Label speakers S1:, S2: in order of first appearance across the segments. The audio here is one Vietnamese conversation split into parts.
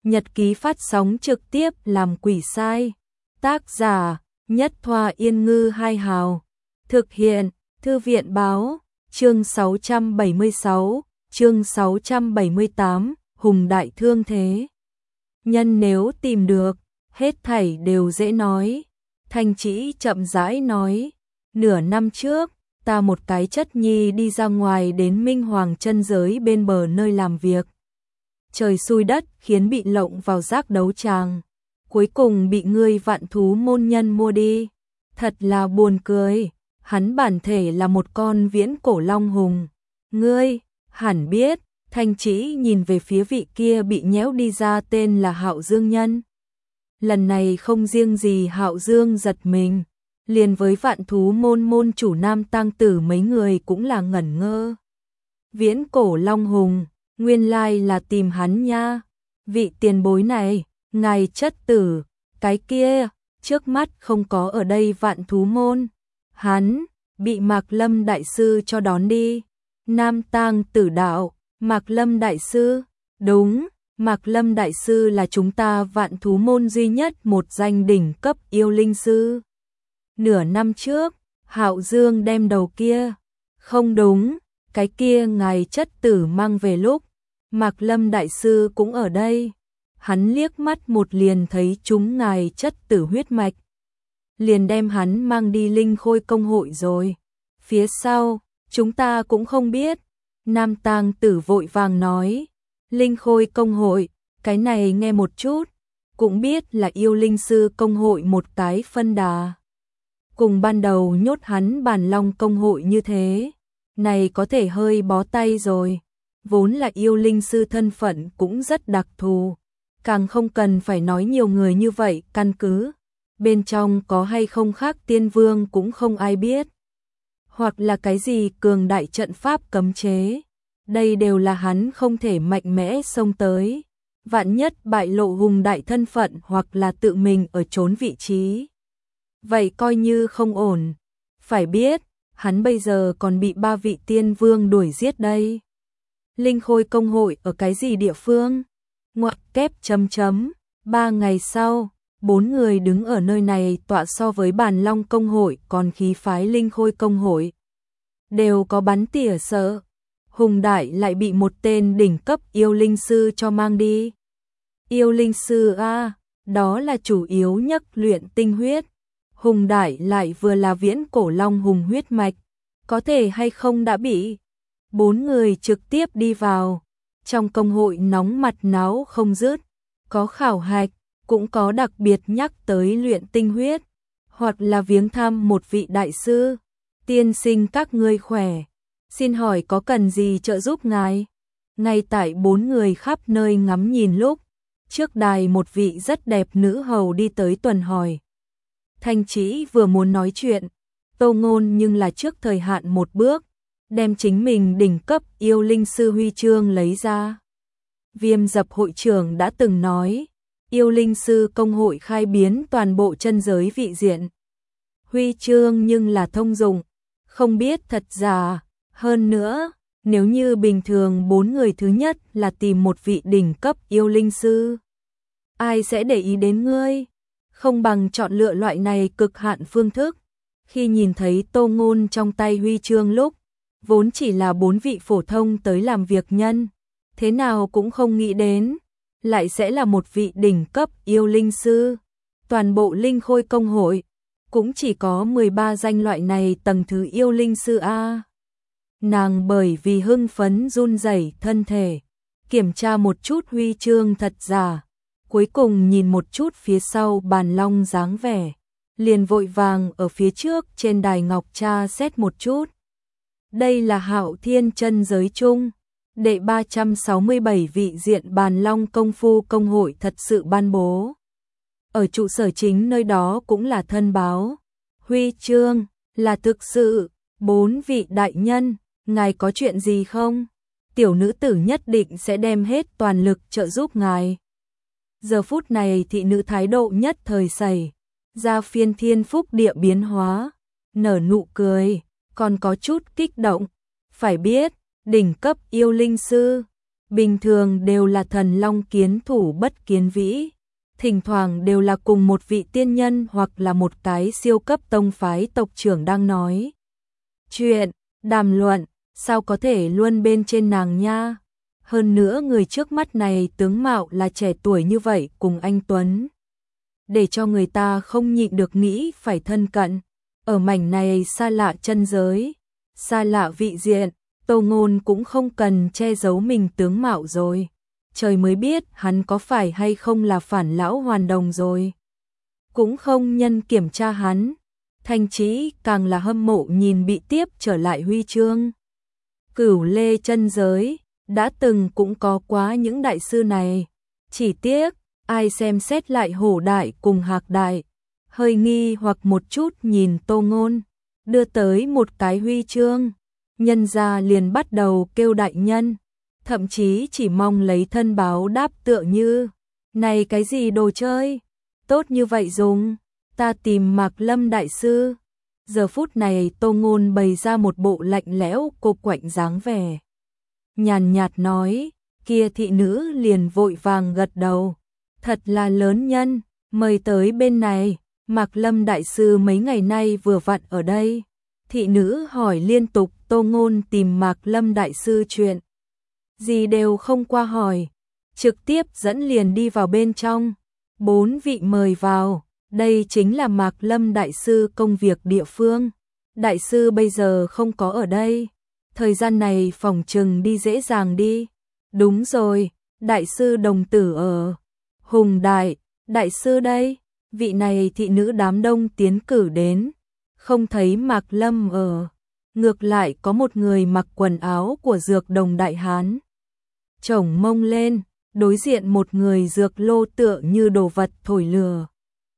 S1: nhật ký phát sóng trực tiếp làm quỷ sai. Tác giả, Nhất Thoa Yên Ngư Hai Hào. Thực hiện, Thư viện Báo. Chương 676, chương 678, Hùng Đại Thương Thế. Nhân nếu tìm được, hết thảy đều dễ nói. Thanh Trĩ chậm rãi nói, nửa năm trước, ta một cái chất nhi đi ra ngoài đến Minh Hoàng chân giới bên bờ nơi làm việc. Trời xui đất khiến bị lộng vào giác đấu tràng. Cuối cùng bị ngươi Vạn Thú môn nhân mua đi. Thật là buồn cười, hắn bản thể là một con viễn cổ long hùng. Ngươi, hẳn biết, Thanh Trĩ nhìn về phía vị kia bị nhéo đi ra tên là Hạo Dương nhân. Lần này không riêng gì Hạo Dương giật mình, liền với Vạn Thú môn môn chủ Nam Tăng Tử mấy người cũng là ngẩn ngơ. Viễn cổ long hùng, nguyên lai là tìm hắn nha. Vị tiền bối này, ngài chất tử, cái kia, trước mắt không có ở đây Vạn Thú môn. Hắn, bị Mạc Lâm Đại Sư cho đón đi. Nam Tăng Tử đạo, Mạc Lâm Đại Sư, đúng, Mạc Lâm Đại Sư là chúng ta Vạn Thú môn duy nhất một danh đỉnh cấp yêu linh sư. Nửa năm trước, Hạo Dương đem đầu kia, không đúng, cái kia ngài chất tử mang về lúc, Mạc Lâm Đại Sư cũng ở đây. Hắn liếc mắt một liền thấy chúng ngài chất tử huyết mạch. Liền đem hắn mang đi Linh Khôi công hội rồi. Phía sau, chúng ta cũng không biết. Nam Tang Tử vội vàng nói, Linh Khôi công hội, cái này nghe một chút, cũng biết là yêu linh sư công hội một cái phân đà. Cùng ban đầu nhốt hắn Bản Long công hội như thế, này có thể hơi bó tay rồi. Vốn là yêu linh sư thân phận cũng rất đặc thù, càng không cần phải nói nhiều người như vậy căn cứ. Bên trong có hay không khác tiên vương cũng không ai biết. Hoặc là cái gì cường đại trận pháp cấm chế. Đây đều là hắn không thể mạnh mẽ xông tới. Vạn nhất bại lộ hùng đại thân phận hoặc là tự mình ở trốn vị trí. Vậy coi như không ổn. Phải biết, hắn bây giờ còn bị 3 vị tiên vương đuổi giết đây. Linh Khôi công hội ở cái gì địa phương? Ngoặc kép chấm chấm. 3 ngày sau, 4 người đứng ở nơi này tọa so với Bản Long công hội còn khí phái Linh Khôi công hội. Đều có bắn tỉa sợ. Hùng Đại lại bị một tên đỉnh cấp yêu linh sư cho mang đi. Yêu linh sư a, đó là chủ yếu nhất luyện tinh huyết. Hùng Đại lại vừa là viễn cổ long hùng huyết mạch. Có thể hay không đã bị. 4 người trực tiếp đi vào. Trong công hội nóng mặt náo không dứt. Có khảo hạch, cũng có đặc biệt nhắc tới luyện tinh huyết. Hoặc là viếng thăm một vị đại sư. Tiên sinh các ngươi khỏe. Xin hỏi có cần gì trợ giúp ngài? Ngay tại 4 người khắp nơi ngắm nhìn lúc, trước đài một vị rất đẹp nữ hầu đi tới tuần hỏi. Thanh Trĩ vừa muốn nói chuyện, Tô Ngôn nhưng là trước thời hạn một bước, đem chính mình đỉnh cấp yêu linh sư huy chương lấy ra. Viêm Dập hội trưởng đã từng nói, yêu linh sư công hội khai biến toàn bộ chân giới vị diện. Huy chương nhưng là thông dụng, không biết thật giả. Hơn nữa, nếu như bình thường 4 người thứ nhất là tìm một vị đỉnh cấp yêu linh sư, ai sẽ để ý đến ngươi? Không bằng chọn lựa loại này cực hạn phương thức. Khi nhìn thấy Tô Ngôn trong tay huy chương lúc, vốn chỉ là 4 vị phổ thông tới làm việc nhân, thế nào cũng không nghĩ đến, lại sẽ là một vị đỉnh cấp yêu linh sư. Toàn bộ Linh Khôi công hội, cũng chỉ có 13 danh loại này tầng thứ yêu linh sư A. Nàng bởi vì hưng phấn run rẩy thân thể, kiểm tra một chút huy chương thật giả, cuối cùng nhìn một chút phía sau Bản Long dáng vẻ, liền vội vàng ở phía trước trên đài ngọc tra xét một chút. Đây là Hạo Thiên chân giới chung, đệ 367 vị diện Bản Long công phu công hội thật sự ban bố. Ở trụ sở chính nơi đó cũng là thân báo, huy chương là thực sự. 4 vị đại nhân, ngài có chuyện gì không? Tiểu nữ tử nhất định sẽ đem hết toàn lực trợ giúp ngài. Giờ phút này thị nữ thái độ nhất thời xảy ra phiên thiên phúc địa biến hóa, nở nụ cười, còn có chút kích động. Phải biết, đỉnh cấp yêu linh sư, bình thường đều là thần long kiến thủ bất kiến vĩ, thỉnh thoảng đều là cùng một vị tiên nhân hoặc là một cái siêu cấp tông phái tộc trưởng đang nói chuyện, đàm luận, sao có thể luôn bên trên nàng nha. Hơn nữa người trước mắt này tướng mạo là trẻ tuổi như vậy cùng anh Tuấn, để cho người ta không nhịn được nghĩ phải thân cận. Ở mảnh này xa lạ chân giới, xa lạ vị diện, Tô Ngôn cũng không cần che giấu mình tướng mạo rồi. Trời mới biết hắn có phải hay không là phản lão hoàn đồng rồi. Cũng không nhân kiểm tra hắn. Thanh Chí càng là hâm mộ nhìn bị tiếp trở lại huy chương. Cửu Lê chân giới, đã từng cũng có quá những đại sư này. Chỉ tiếc, ai xem xét lại Hổ Đại cùng Hạc Đại, hơi nghi hoặc một chút nhìn Tô Ngôn, đưa tới một cái huy chương. Nhân gia liền bắt đầu kêu đại nhân, thậm chí chỉ mong lấy thân báo đáp tựa như, này cái gì đồ chơi, tốt như vậy dùng, ta tìm Mạc Lâm đại sư. Giờ phút này Tô Ngôn bày ra một bộ lạnh lẽo cô quạnh dáng vẻ. Nhàn nhạt nói, kia thị nữ liền vội vàng gật đầu, thật là lớn nhân, mời tới bên này, Mạc Lâm đại sư mấy ngày nay vừa vặn ở đây. Thị nữ hỏi liên tục, Tô Ngôn tìm Mạc Lâm đại sư chuyện gì đều không qua hỏi, trực tiếp dẫn liền đi vào bên trong. 4 vị mời vào, đây chính là Mạc Lâm đại sư công việc địa phương. Đại sư bây giờ không có ở đây, thời gian này phòng trừng đi dễ dàng đi. Đúng rồi, đại sư đồng tử ở. Hùng Đại, đại sư đây, vị này thị nữ đám đông tiến cử đến. Không thấy Mạc Lâm ở, ngược lại có một người mặc quần áo của dược đồng đại hán. Chổng mông lên, đối diện một người dược lô tựa như đồ vật thổi lửa.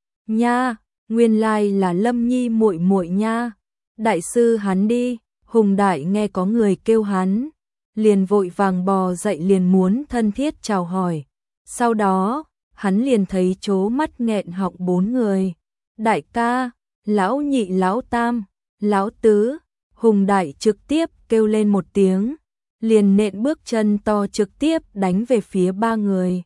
S1: Nha, nguyên lai là Lâm Nhi muội muội nha. Đại sư hắn đi, Hùng Đại nghe có người kêu hắn, liền vội vàng bò dậy liền muốn thân thiết chào hỏi. Sau đó, hắn liền thấy trố mắt nghẹn họng 4 người. Đại ca, lão nhị, lão tam, lão tứ. Hùng Đại trực tiếp kêu lên một tiếng, liền nện bước chân to trực tiếp đánh về phía 3 người.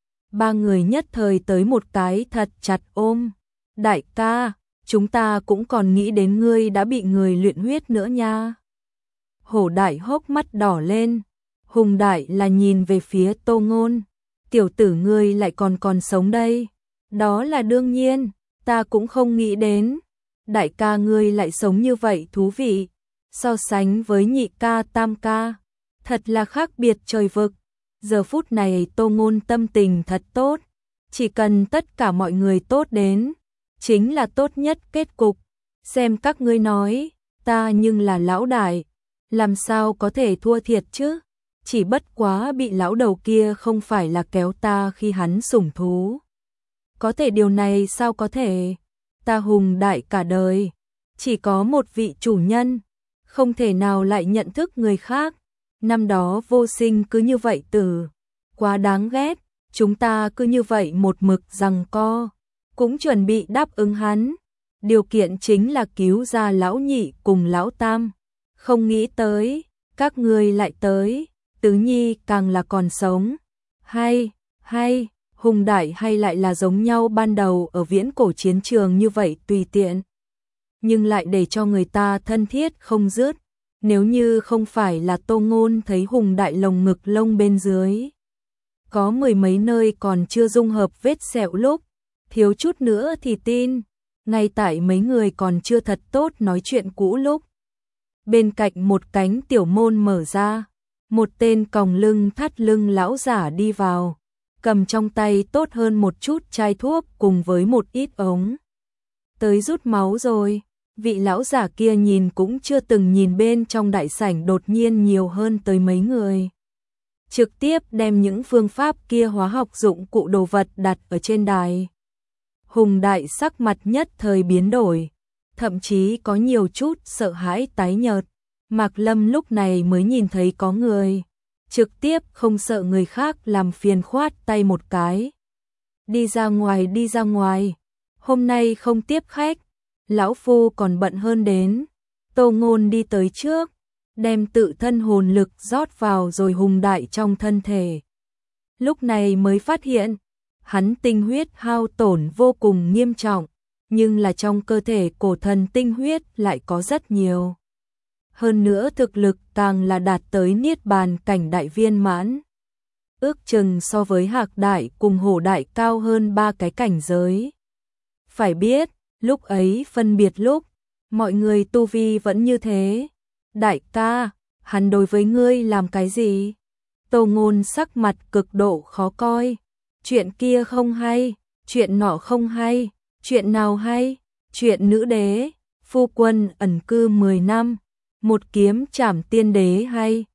S1: 3 người nhất thời tới một cái thật chặt ôm. Đại ca, chúng ta cũng còn nghĩ đến ngươi đã bị người luyện huyết nữa nha. Hổ Đại hốc mắt đỏ lên. Hùng Đại là nhìn về phía Tô Ngôn. Tiểu tử ngươi lại còn sống đây. Đó là đương nhiên, ta cũng không nghĩ đến. Đại ca ngươi lại sống như vậy thú vị. So sánh với nhị ca tam ca, thật là khác biệt trời vực. Giờ phút này Tô Ngôn tâm tình thật tốt. Chỉ cần tất cả mọi người tốt đến, chính là tốt nhất kết cục. Xem các ngươi nói, ta nhưng là lão đại, làm sao có thể thua thiệt chứ? Chỉ bất quá bị lão đầu kia không phải là kéo ta khi hắn sủng thú. Có thể điều này sao có thể? Ta Hùng Đại cả đời, chỉ có một vị chủ nhân, không thể nào lại nhận thức người khác. Năm đó vô sinh cứ như vậy tử, quá đáng ghét, chúng ta cứ như vậy một mực giằng co, cũng chuẩn bị đáp ứng hắn. Điều kiện chính là cứu ra lão nhị cùng lão tam. Không nghĩ tới, các ngươi lại tới, tứ nhi càng là còn sống. Hay, Hùng Đại hay lại là giống nhau ban đầu ở viễn cổ chiến trường như vậy tùy tiện, nhưng lại để cho người ta thân thiết không dứt. Nếu như không phải là Tô Ngôn thấy Hùng Đại lồng ngực lông bên dưới có 10 mấy nơi còn chưa dung hợp vết sẹo lúc, thiếu chút nữa thì tin. Ngay tại mấy người còn chưa thật tốt nói chuyện cũ lúc, bên cạnh một cánh tiểu môn mở ra, một tên còng lưng thắt lưng lão giả đi vào, cầm trong tay tốt hơn một chút chai thuốc cùng với một ít ống. Tới rút máu rồi. Vị lão giả kia nhìn cũng chưa từng nhìn bên trong đại sảnh đột nhiên nhiều hơn tới mấy người. Trực tiếp đem những phương pháp kia hóa học dụng cụ đồ vật đặt ở trên đài. Hùng Đại sắc mặt nhất thời biến đổi, thậm chí có nhiều chút sợ hãi tái nhợt. Mạc Lâm lúc này mới nhìn thấy có người, trực tiếp không sợ người khác làm phiền khoát tay một cái. Đi ra ngoài, hôm nay không tiếp khách. Lão phu còn bận hơn đến. Tô Ngôn đi tới trước, đem tự thân hồn lực rót vào rồi hùng đại trong thân thể. Lúc này mới phát hiện, hắn tinh huyết hao tổn vô cùng nghiêm trọng, nhưng là trong cơ thể cổ thần tinh huyết lại có rất nhiều. Hơn nữa thực lực càng là đạt tới niết bàn cảnh đại viên mãn. Ước chừng so với Hạc đại cùng Hổ đại cao hơn 3 cái cảnh giới. Phải biết, lúc ấy phân biệt lúc, mọi người tu vi vẫn như thế. Đại ca, hắn đối với ngươi làm cái gì? Tô Ngôn sắc mặt cực độ khó coi. Chuyện kia không hay, chuyện nọ không hay, chuyện nào hay? Chuyện nữ đế, phu quân ẩn cư 10 năm, một kiếm trảm tiên đế hay?